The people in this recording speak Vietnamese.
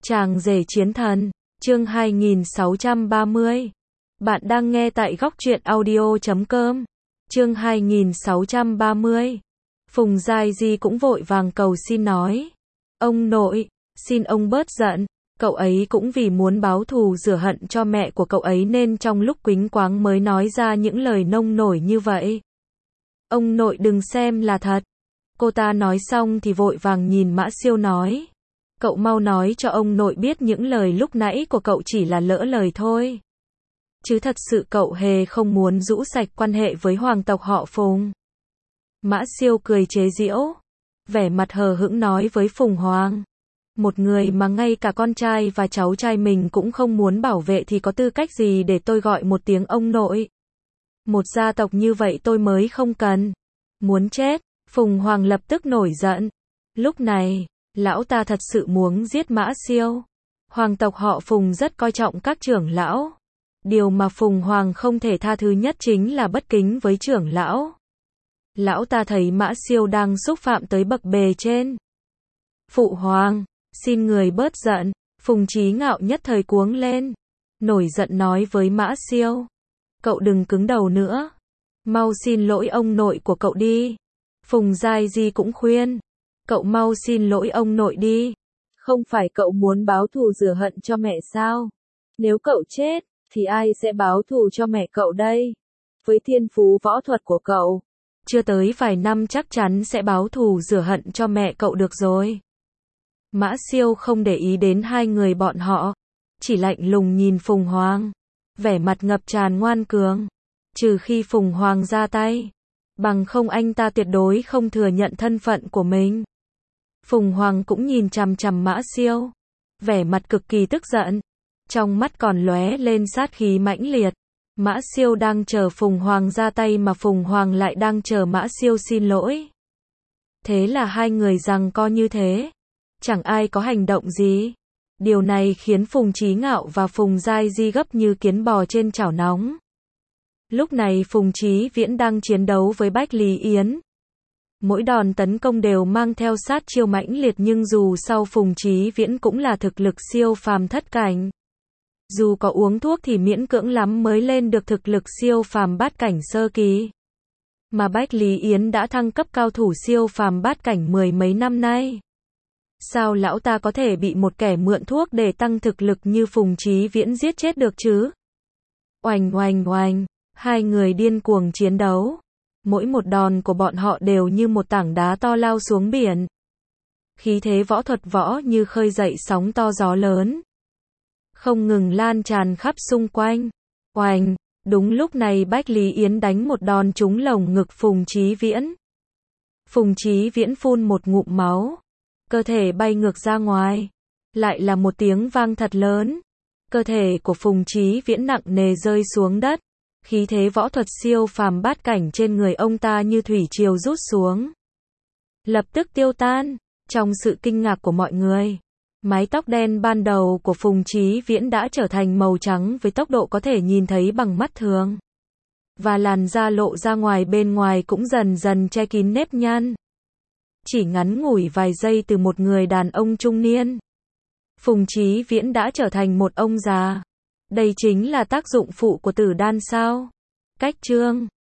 Chàng rể chiến thần, chương 2630. Bạn đang nghe tại góc truyện audio.com. Chương 2630. Phùng Giai Di cũng vội vàng cầu xin nói. Ông nội, xin ông bớt giận. Cậu ấy cũng vì muốn báo thù rửa hận cho mẹ của cậu ấy nên trong lúc quýnh quáng mới nói ra những lời nông nổi như vậy. Ông nội đừng xem là thật. Cô ta nói xong thì vội vàng nhìn Mã Siêu nói. Cậu mau nói cho ông nội biết những lời lúc nãy của cậu chỉ là lỡ lời thôi. Chứ thật sự cậu hề không muốn rũ sạch quan hệ với hoàng tộc họ Phùng. Mã Siêu cười chế giễu, vẻ mặt hờ hững nói với Phùng Hoàng. Một người mà ngay cả con trai và cháu trai mình cũng không muốn bảo vệ thì có tư cách gì để tôi gọi một tiếng ông nội. Một gia tộc như vậy tôi mới không cần. Muốn chết, Phùng Hoàng lập tức nổi giận. Lúc này, lão ta thật sự muốn giết Mã Siêu. Hoàng tộc họ Phùng rất coi trọng các trưởng lão. Điều mà Phùng Hoàng không thể tha thứ nhất chính là bất kính với trưởng lão. Lão ta thấy Mã Siêu đang xúc phạm tới bậc bề trên. Phụ Hoàng, xin người bớt giận. Phùng Chí Ngạo nhất thời cuống lên. Nổi giận nói với Mã Siêu. Cậu đừng cứng đầu nữa. Mau xin lỗi ông nội của cậu đi. Phùng Giai Di cũng khuyên. Cậu mau xin lỗi ông nội đi. Không phải cậu muốn báo thù rửa hận cho mẹ sao? Nếu cậu chết, thì ai sẽ báo thù cho mẹ cậu đây? Với thiên phú võ thuật của cậu, chưa tới vài năm chắc chắn sẽ báo thù rửa hận cho mẹ cậu được rồi. Mã Siêu không để ý đến hai người bọn họ, chỉ lạnh lùng nhìn Phùng Hoàng, vẻ mặt ngập tràn ngoan cường. Trừ khi Phùng Hoàng ra tay, bằng không anh ta tuyệt đối không thừa nhận thân phận của mình. Phùng Hoàng cũng nhìn chằm chằm Mã Siêu, vẻ mặt cực kỳ tức giận, trong mắt còn lóe lên sát khí mãnh liệt. Mã Siêu đang chờ Phùng Hoàng ra tay mà Phùng Hoàng lại đang chờ Mã Siêu xin lỗi. Thế là hai người giằng co như thế, chẳng ai có hành động gì. Điều này khiến Phùng Chí Ngạo và Phùng Giai Di gấp như kiến bò trên chảo nóng. Lúc này Phùng Chí Viễn đang chiến đấu với Bách Lý Yến. Mỗi đòn tấn công đều mang theo sát chiêu mãnh liệt nhưng dù sau Phùng Chí Viễn cũng là thực lực siêu phàm thất cảnh. Dù có uống thuốc thì miễn cưỡng lắm mới lên được thực lực siêu phàm bát cảnh sơ kỳ. Mà Bách Lý Yến đã thăng cấp cao thủ siêu phàm bát cảnh mười mấy năm nay. Sao lão ta có thể bị một kẻ mượn thuốc để tăng thực lực như Phùng Chí Viễn giết chết được chứ? Oành oành oành, hai người điên cuồng chiến đấu. Mỗi một đòn của bọn họ đều như một tảng đá to lao xuống biển. Khí thế võ thuật võ như khơi dậy sóng to gió lớn, không ngừng lan tràn khắp xung quanh. Oành, đúng lúc này Bách Lý Yến đánh một đòn trúng lồng ngực Phùng Chí Viễn. Phùng Chí Viễn phun một ngụm máu, cơ thể bay ngược ra ngoài. Lại là một tiếng vang thật lớn. Cơ thể của Phùng Chí Viễn nặng nề rơi xuống đất. Khí thế võ thuật siêu phàm bát cảnh trên người ông ta như thủy triều rút xuống, lập tức tiêu tan. Trong sự kinh ngạc của mọi người, mái tóc đen ban đầu của Phùng Chí Viễn đã trở thành màu trắng với tốc độ có thể nhìn thấy bằng mắt thường. Và làn da lộ ra ngoài bên ngoài cũng dần dần che kín nếp nhăn. Chỉ ngắn ngủi vài giây từ một người đàn ông trung niên, Phùng Chí Viễn đã trở thành một ông già. Đây chính là tác dụng phụ của tử đan sao? Cách chương